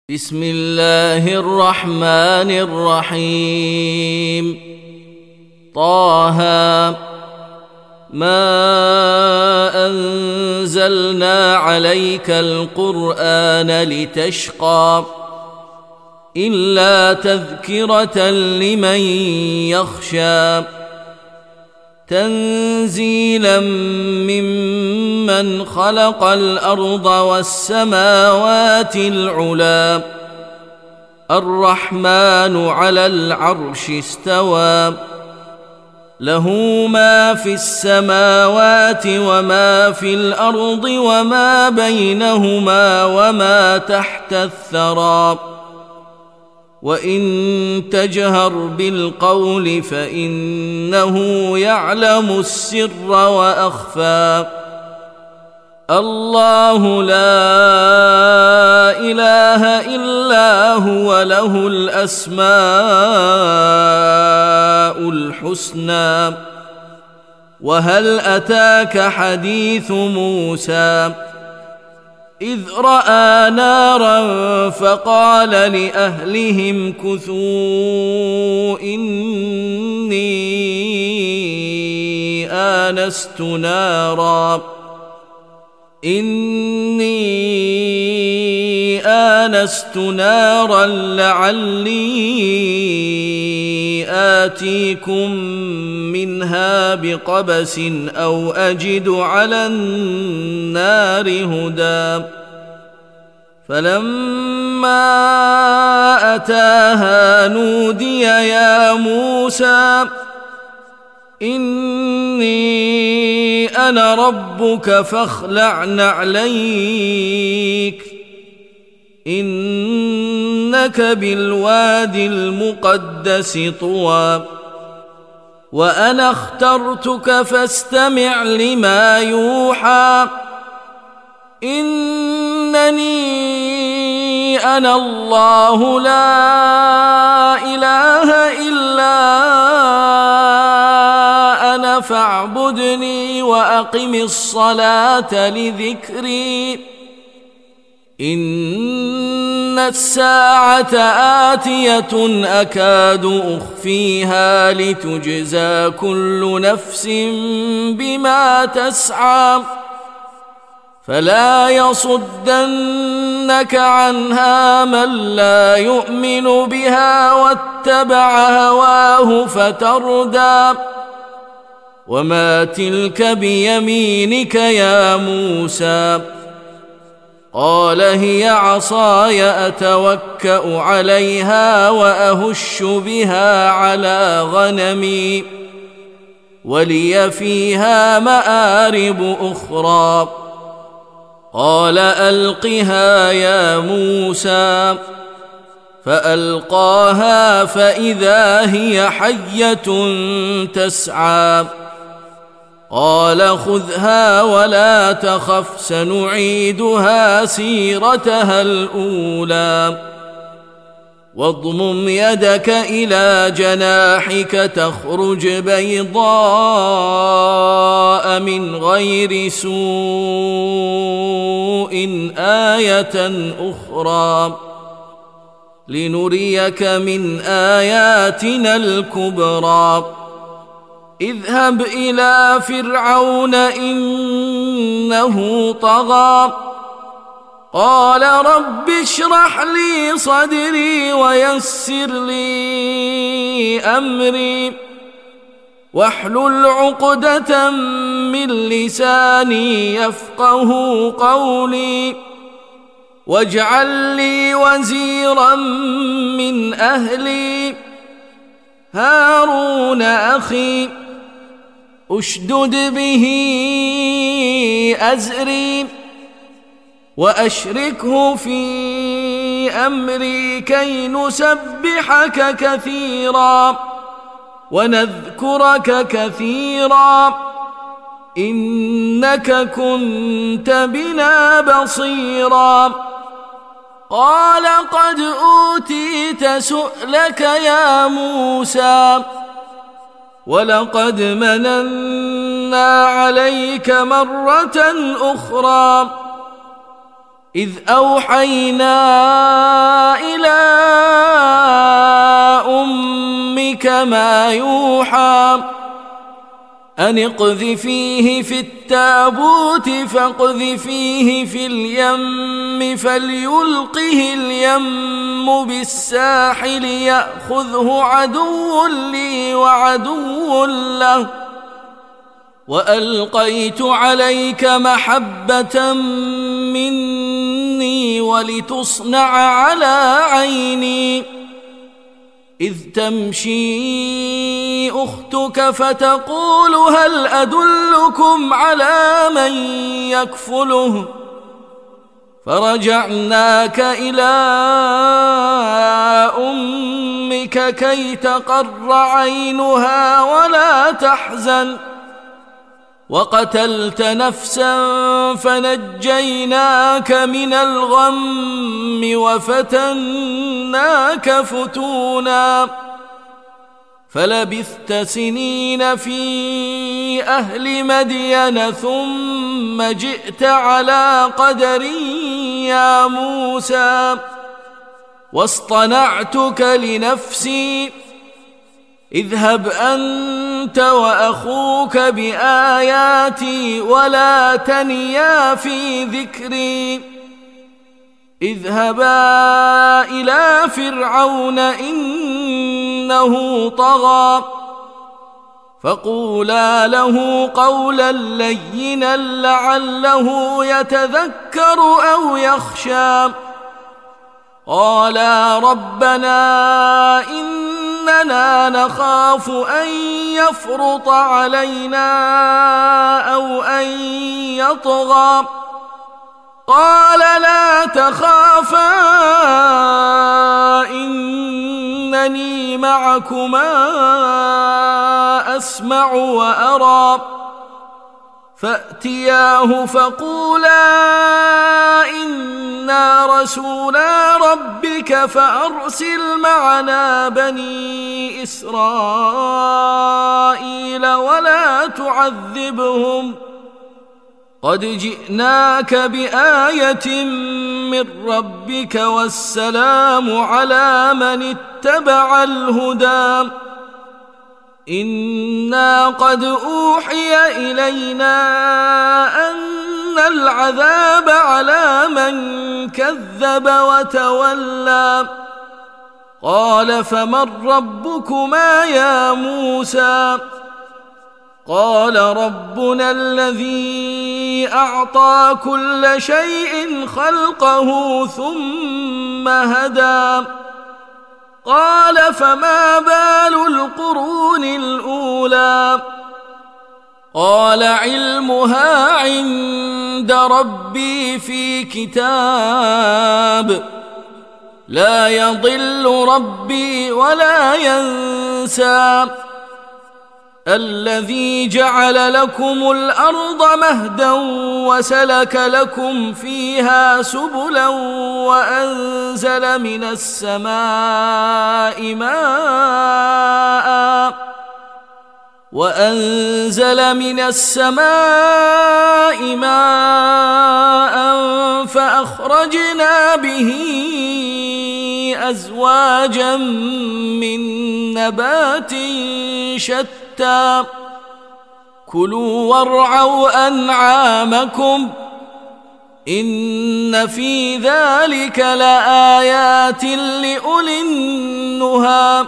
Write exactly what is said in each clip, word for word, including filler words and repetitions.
بسم الله الرحمن الرحيم. طه ما أنزلنا عليك القرآن لتشقى إلا تذكرة لمن يخشى تنزيلا ممن خلق الأرض والسماوات العلى الرحمن على العرش استوى له ما في السماوات وما في الأرض وما بينهما وما تحت الثرى وإن تجهر بالقول فإنه يعلم السر وأخفى الله لا إله إلا هو له الأسماء الحسنى. وهل أتاك حديث موسى إذ رأى نارا فقال لأهلهم كثوا إني آنست نارا إني آنست نارا لعلي آتيكم منها بقبس أو أجد على النار هدى. فلما أتاها نودي يا موسى إني أنا ربك فاخلع نعليك إنك بالوادي المقدس طوى وأنا اخترتك فاستمع لما يوحى إنني أنا الله لا إله إلا أنا فاعبدني وأقم الصلاة لذكري إن الساعة آتية أكاد أخفيها لتجزى كل نفس بما تسعى فلا يصدنك عنها من لا يؤمن بها واتبع هواه فتردى. وما تلك بيمينك يا موسى قال هي عصاي أتوكأ عليها وأهش بها على غنمي ولي فيها مآرب أخرى قال ألقها يا موسى فألقاها فإذا هي حية تسعى قال خذها ولا تخف سنعيدها سيرتها الأولى واضمم يدك إلى جناحك تخرج بيضاء من غير سوء آية أخرى لنريك من آياتنا الكبرى اذهب إلى فرعون إنه طغى قال رب اشرح لي صدري ويسر لي أمري واحلل عقدة من لساني يفقه قولي واجعل لي وزيرا من أهلي هارون أخي أشدد به أزري وأشركه في أمري كي نسبحك كثيرا ونذكرك كثيرا إنك كنت بنا بصيرا قال قد أوتيت سؤلك يا موسى ولقد مننا عليك مرة أخرى إذ أوحينا ربك ما يوحى أن اقذفيه في التابوت فاقذفيه في اليم فليلقه اليم بالساحل يأخذه عدو لي وعدو له وألقيت عليك محبة مني ولتصنع على عيني إذ تمشي أختك فتقول هل أدلكم على من يكفله فرجعناك إلى أمك كي تقر عينها ولا تحزن وقتلت نفسا فنجيناك من الغم وفتناك فتونا فلبثت سنين في أهل مدين ثم جئت على قدر يا موسى واصطنعتك لنفسي اذهب أنت وأخوك بآياتي ولا تنيا في ذكري اذهبا إلى فرعون إنه طغى فقولا له قولا لينا لعله يتذكر أو يخشى قالا ربنا إننا نخاف أن يفرط علينا أو أن يطغى قال لا تخافا إنني معكما أسمع وأرى فأتياه فقولا إنا رسولا ربك فأرسل معنا بني إسرائيل ولا تعذبهم قد جئناك بآية من ربك والسلام على من اتبع الهدى إنا قد أوحي إلينا أن العذاب على من كذب وتولى قال فمن ربكما يا موسى قال ربنا الذي أعطى كل شيء خلقه ثم هدى قال فما بال القرون الأولى قال علمها عند ربي في كتاب لا يضل ربي ولا ينسى الذي جعل لكم الأرض مهدا وسلك لكم فيها سبلا وأنزل من السماء ماء وأنزل من السماء ماء فأخرجنا به أزواجا من نبات شتى كلوا وارعوا أنعامكم إن في ذلك لآيات لأولي النهى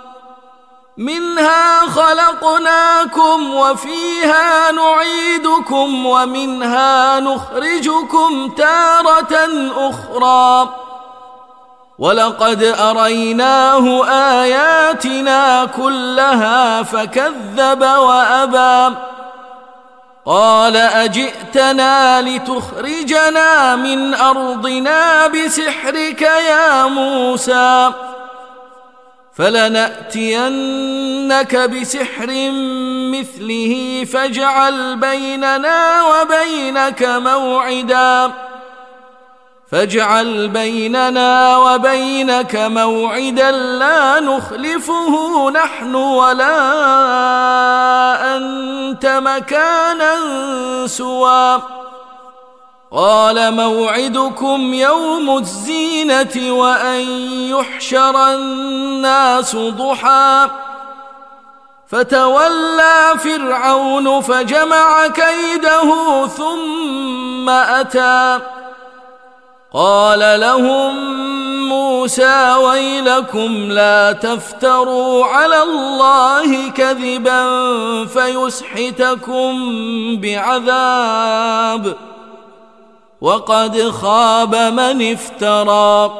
منها خلقناكم وفيها نعيدكم ومنها نخرجكم تارة أخرى ولقد أريناه آياتنا كلها فكذب وأبى قال أجئتنا لتخرجنا من أرضنا بسحرك يا موسى فلنأتينك بسحر مثله فاجعل بيننا وبينك موعدا فاجعل بيننا وبينك موعدا لا نخلفه نحن ولا أنت مكانا سوى قال موعدكم يوم الزينة وأن يحشر الناس ضحى فتولى فرعون فجمع كيده ثم أتى قال لهم موسى ويلكم لا تفتروا على الله كذبا فيسحتكم بعذاب وقد خاب من افترى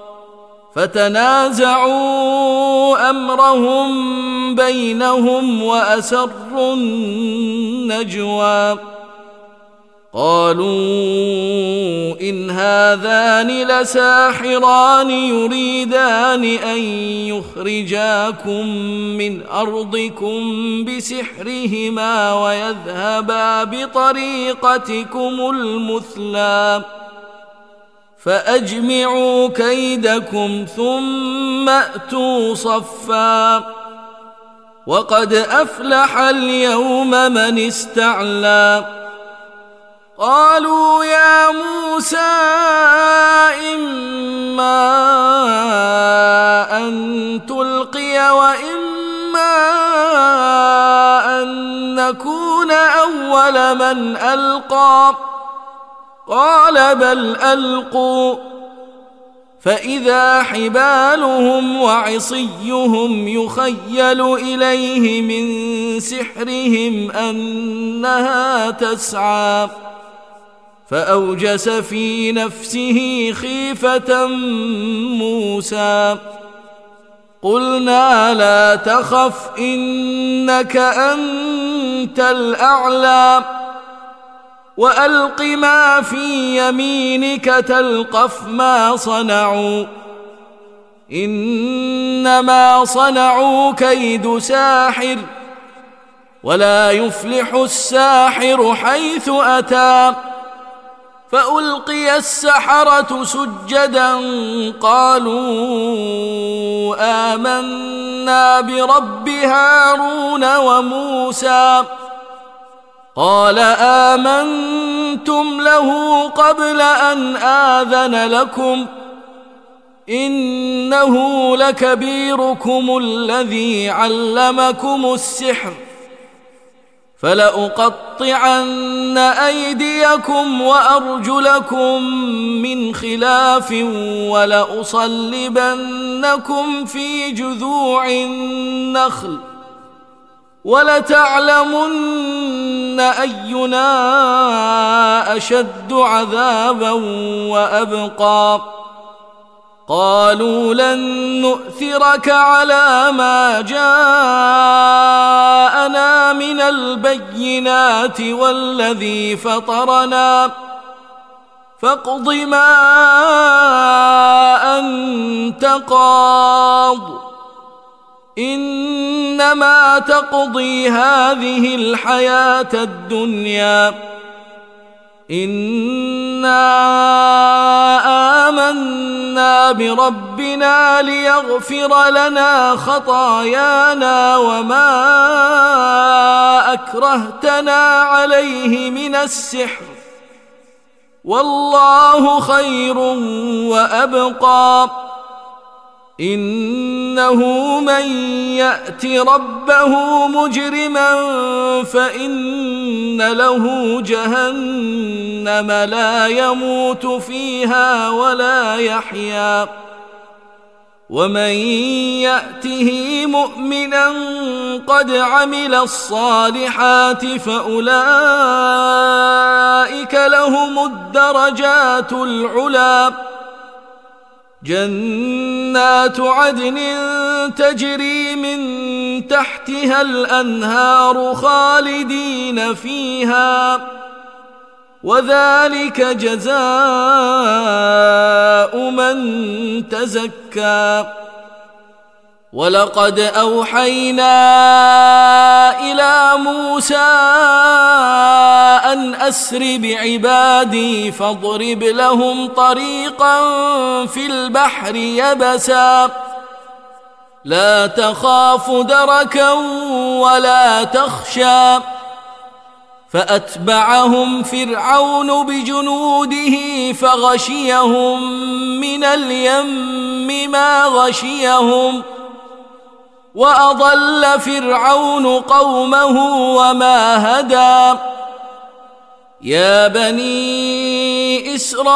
فتنازعوا أمرهم بينهم وأسروا النجوى قالوا إن هذان لساحران يريدان أن يخرجاكم من أرضكم بسحرهما ويذهبا بطريقتكم المثلى فأجمعوا كيدكم ثم أتوا صفا وقد أفلح اليوم من استعلى قالوا يا موسى إما أن تلقي وإما أن نكون أول من ألقى قال بل ألقوا فإذا حبالهم وعصيهم يخيل إليه من سحرهم أنها تسعى فأوجس في نفسه خيفة موسى قلنا لا تخف إنك أنت الأعلى وألق ما في يمينك تلقف ما صنعوا إنما صنعوا كيد ساحر ولا يفلح الساحر حيث أتى فألقي السحرة سجدا قالوا آمنا برب هارون وموسى قال آمنتم له قبل أن آذن لكم إنه لكبيركم الذي علمكم السحر فلأقطعن أيديكم وأرجلكم من خلاف ولأصلبنكم في جذوع النخل ولتعلمن أينا أشد عذابا وأبقى قالوا لن نؤثرك على ما جاءنا من البينات والذي فطرنا فاقض ما أنت قاض إنما تقضي هذه الحياة الدنيا إنا آمنا بربنا ليغفر لنا خطايانا وما أكرهتنا عليه من السحر والله خير وأبقى إنه من يأت ربه مجرما فإن له جهنم لا يموت فيها ولا يحيا ومن يأته مؤمنا قد عمل الصالحات فأولئك لهم الدرجات العلى جنات عدن تجري من تحتها الأنهار خالدين فيها وذلك جزاء من تزكى ولقد أوحينا إلى موسى أن أسر بعبادي فاضرب لهم طريقا في البحر يبسا لا تخاف دركا ولا تخشى فأتبعهم فرعون بجنوده فغشيهم من اليم ما غشيهم وأضل فرعون قومه وما هدى يا بني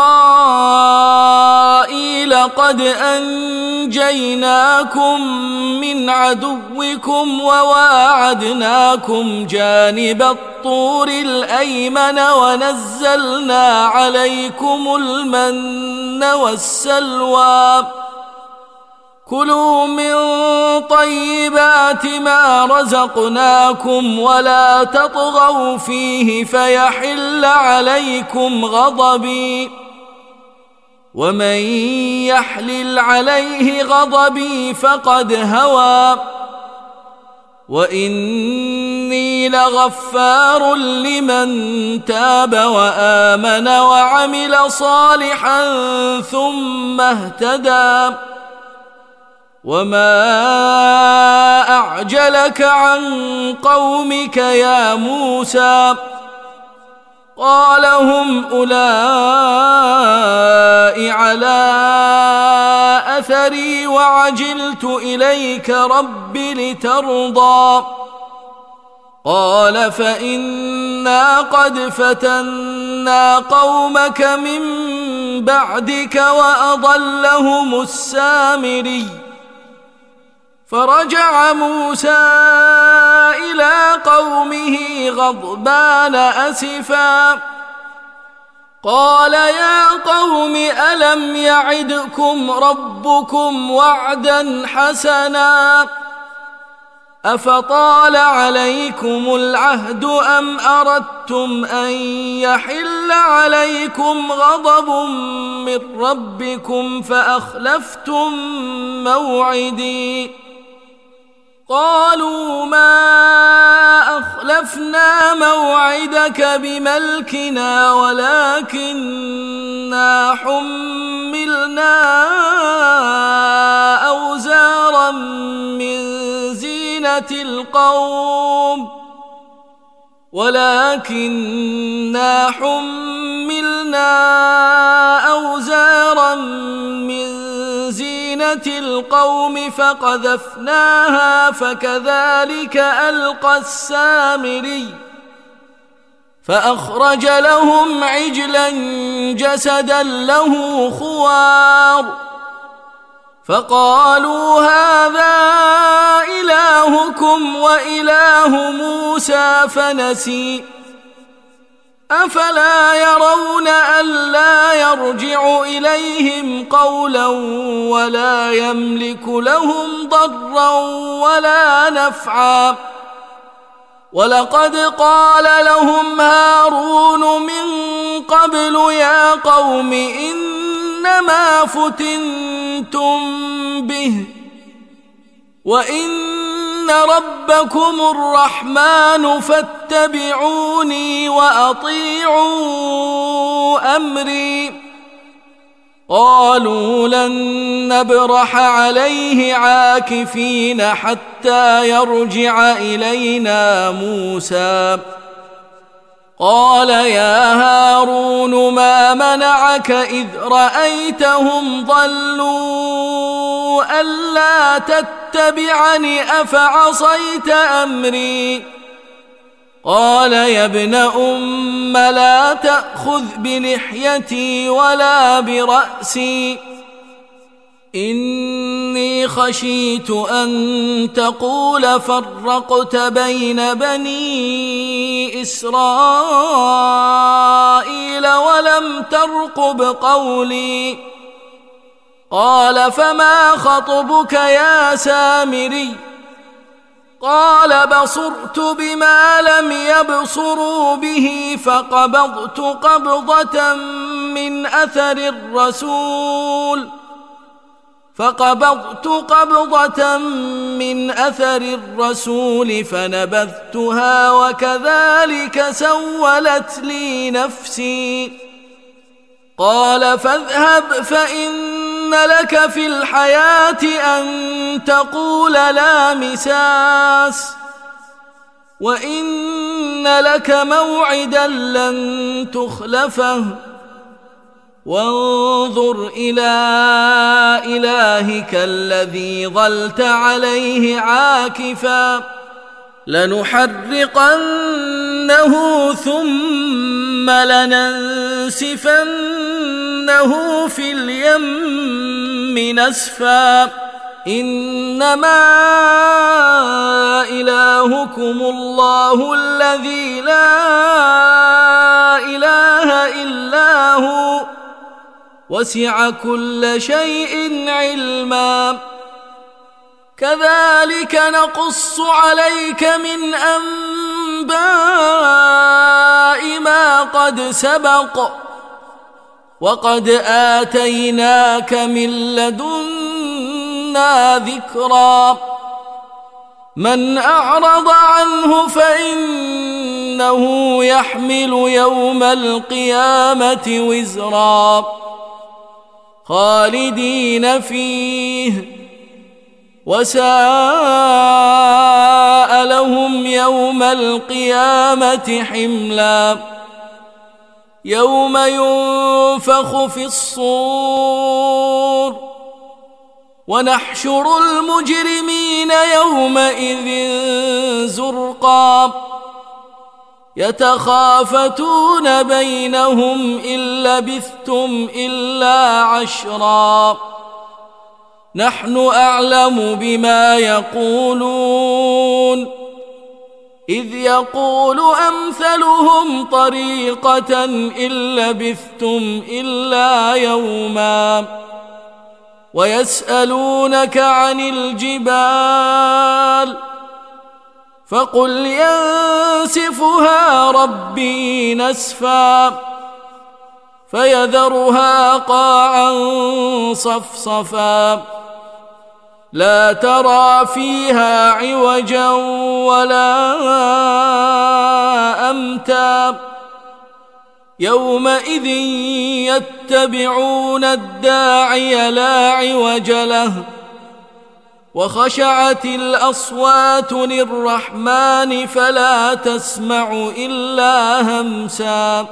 إسرائيل قد أنجيناكم من عدوكم وواعدناكم جانب الطور الأيمن ونزلنا عليكم المن والسلوى كلوا من طيبات ما رزقناكم ولا تطغوا فيه فيحل عليكم غضبي ومن يحلل عليه غضبي فقد هوى وإني لغفار لمن تاب وآمن وعمل صالحا ثم اهتدى وما أعجلك عن قومك يا موسى قال هم أولئك على أثري وعجلت إليك رب لترضى قال فإنا قد فتنا قومك من بعدك وأضلهم السامري فرجع موسى إلى قومه غضبان أسفا قال يا قوم ألم يعدكم ربكم وعدا حسنا أفطال عليكم العهد أم أردتم أن يحل عليكم غضب من ربكم فأخلفتم موعدي قالوا ما أخلفنا موعدك بملكنا ولكننا حملنا أوزارا من زينة القوم ولكننا حملنا أوزارا من زينة القوم فقذفناها فكذلك ألقى السامري فأخرج لهم عجلا جسدا له خوار فقالوا هذا إلهكم وإله موسى فنسي أفلا يرون ألا يرجع إليهم قولا ولا يملك لهم ضرا ولا نفعا ولقد قال لهم هارون من قبل يا قوم إنما فتنتم به وإن ربكم الرحمن فاتبعوني وأطيعوا أمري قالوا لن نبرح عليه عاكفين حتى يرجع إلينا موسى قال يا هارون ما منعك إذ رأيتهم ضلوا ألا تتبعني أفعصيت أمري قال يا ابن أم لا تأخذ بلحيتي ولا برأسي إني خشيت أن تقول فرقت بين بني إسرائيل ولم ترقب قولي قال فما خطبك يا سامري قال بصرت بما لم يبصروا به فقبضت قبضة من أثر الرسول فقبضت قبضة من أثر الرسول فنبذتها وكذلك سولت لي نفسي قال فاذهب فإن لك في الحياة أن تقول لا مساس وإن لك موعدا لن تخلفه وانظر إلى إلهك الذي ظلت عليه عاكفا لنحرقنه ثم لننسفنه في اليم نسفا إنما إلهكم الله الذي لا إله إلا هو وسع كل شيء علما كذلك نقص عليك من أنباء ما قد سبق وقد آتيناك من لدنا ذكرا من أعرض عنه فإنه يحمل يوم القيامة وزرا خالدين فيه وساء لهم يوم القيامة حملا يوم ينفخ في الصور ونحشر المجرمين يومئذ زرقا يتخافتون بينهم إن لبثتم إلا عشرا نحن أعلم بما يقولون إذ يقول أمثلهم طريقة إن لبثتم إلا يوما ويسألونك عن الجبال فقل ينسفها ربي نسفا فيذرها قاعا صفصفا لا ترى فيها عوجا ولا أمتا يومئذ يتبعون الداعي لا عوج له وخشعت الأصوات للرحمن فلا تسمع إلا همسا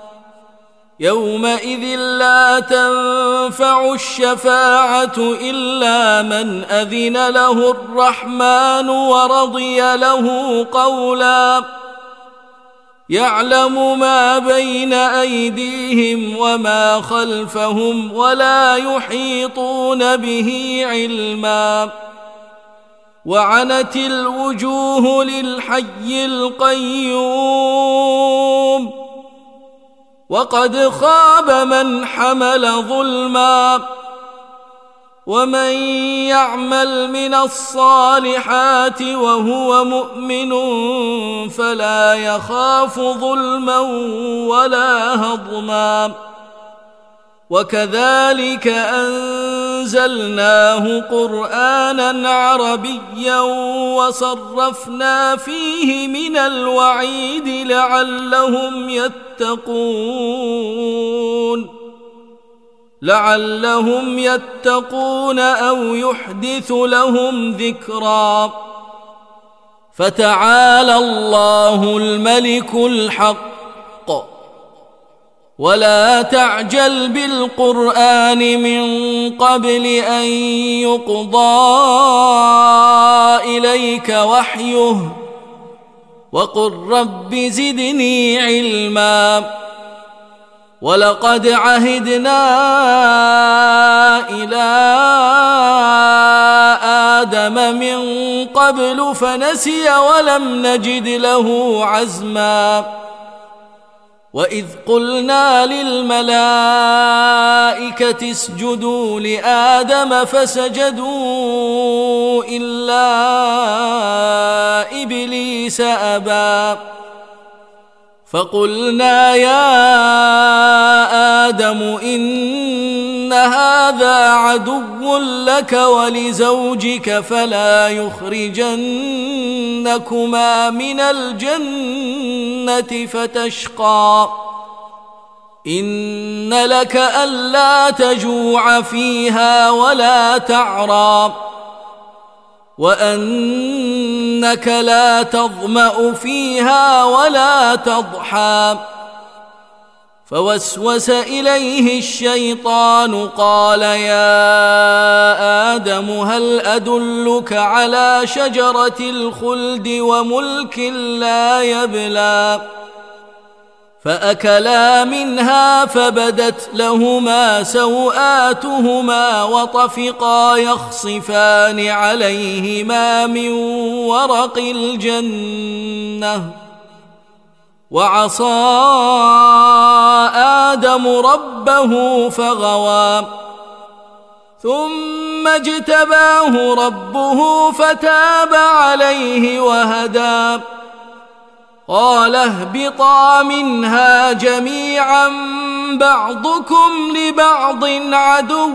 يومئذ لا تنفع الشفاعة إلا من أذن له الرحمن ورضي له قولا يعلم ما بين أيديهم وما خلفهم ولا يحيطون به علما وعنت الوجوه للحي القيوم وقد خاب من حمل ظلما ومن يعمل من الصالحات وهو مؤمن فلا يخاف ظلما ولا هضما وكذلك أنزلناه قرآنا عربيا وصرفنا فيه من الوعيد لعلهم يتقون لعلهم يتقون أو يحدث لهم ذكرا فتعالى الله الملك الحق ولا تعجل بالقرآن من قبل أن يقضى إليك وحيه وقل رب زدني علما ولقد عهدنا إلى آدم من قبل فنسي ولم نجد له عزما وإذ قلنا للملائكة اسجدوا لآدم فسجدوا إلا إبليس أبى فقلنا يا آدم إن هذا عدو لك ولزوجك فلا يخرجنكما من الجنة فتشقى إن لك ألا تجوع فيها ولا تعرى وأنك لا تظمأ فيها ولا تضحى فوسوس إليه الشيطان قال يا آدم هل أدلك على شجرة الخلد وملك لا يبلى فأكلا منها فبدت لهما سوآتهما وطفقا يخصفان عليهما من ورق الجنة وعصى آدم ربه فغوى ثم اجتباه ربه فتاب عليه وهدى قال اهبطا منها جميعا بعضكم لبعض عدو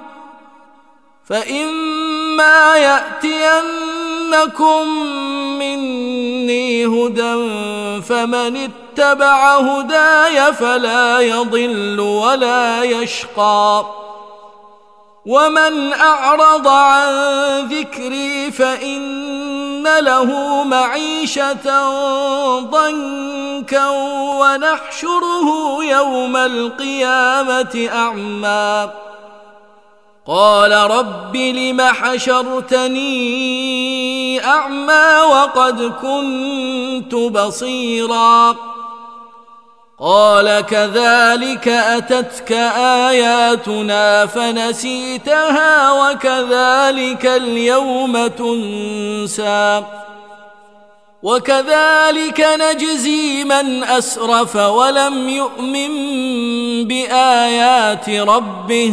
فإما يأتينكم مني هدى فمن اتبع هداي فلا يضل ولا يشقى ومن أعرض عن ذكري فإن له معيشة ضنكا ونحشره يوم القيامة أعمى قال رب لم حشرتني أعمى وقد كنت بصيرا قال كذلك أتتك آياتنا فنسيتها وكذلك اليوم تنسى وكذلك نجزي من أسرف ولم يؤمن بآيات ربه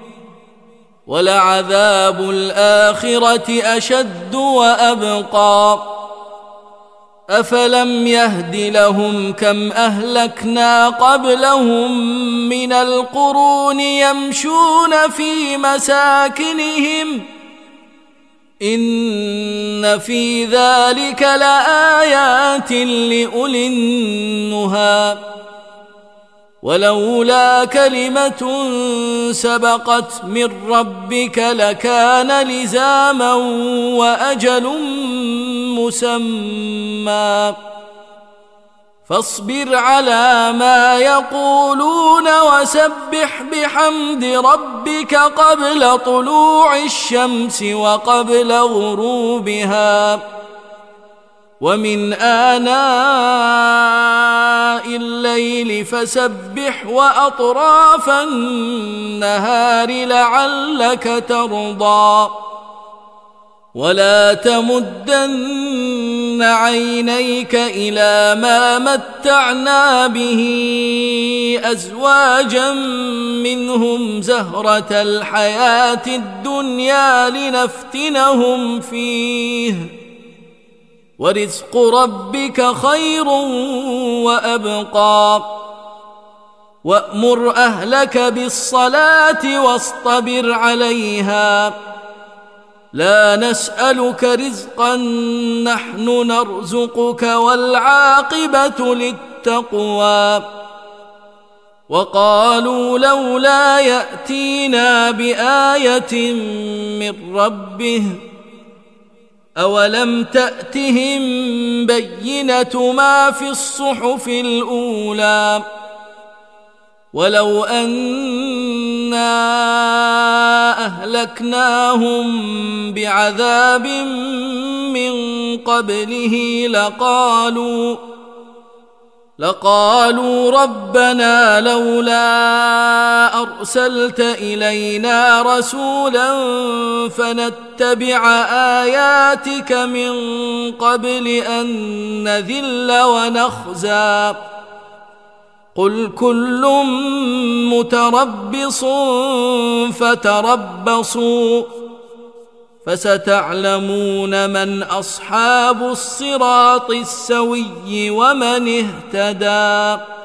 ولعذاب الآخرة أشد وأبقى أفلم يهد لهم كم أهلكنا قبلهم من القرون يمشون في مساكنهم إن في ذلك لآيات لأولي النهى ولولا كلمة سبقت من ربك لكان لزاما وأجل مسمى فاصبر على ما يقولون وسبح بحمد ربك قبل طلوع الشمس وقبل غروبها ومن آناء الليل فسبح وأطراف النهار لعلك ترضى ولا تمدن عينيك إلى ما متعنا به أزواجا منهم زهرة الحياة الدنيا لنفتنهم فيه ورزق ربك خير وأبقى وأمر أهلك بالصلاة واصطبر عليها لا نسألك رزقا نحن نرزقك والعاقبة للتقوى وقالوا لولا يأتينا بآية من ربه أولم تأتهم بينة ما في الصحف الأولى ولو أنا أهلكناهم بعذاب من قبله لقالوا لقالوا ربنا لولا أرسلت إلينا رسولا فنتبع آياتك من قبل أن نذل ونخزى قل كل متربص فتربصوا فستعلمون من أصحاب الصراط السوي ومن اهتدى.